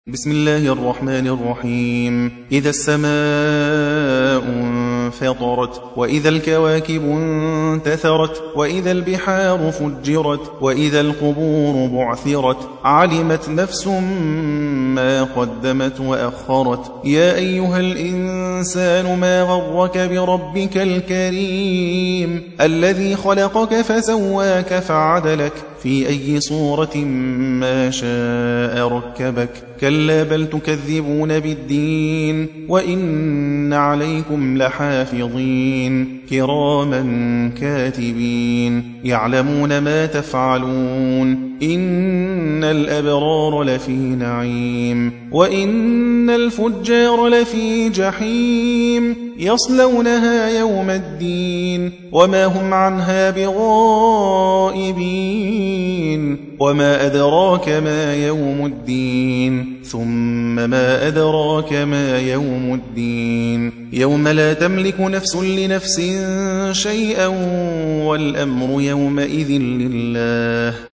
بسم الله الرحمن الرحيم. إذا السماء انفطرت وإذا الكواكب انتثرت وإذا البحار فجرت وإذا القبور بعثرت علمت نفس ما قدمت وأخرت. يا أيها الإنسان ما غرك بربك الكريم الذي خلقك فسواك فعدلك في أي صورة ما شاء ركبك. كلا بل تكذبون بالدين وإن عليكم لحافظين كراما كاتبين يعلمون ما تفعلون. إن الأبرار لفي نعيم وإن الفجار لفي جحيم يصلونها يوم الدين وما هم عنها بغائبين. وما أدراك ما يوم الدين ثم ما أدراك ما يوم الدين يوم لا تملك نفس لنفس شيئا والأمر يومئذ لله.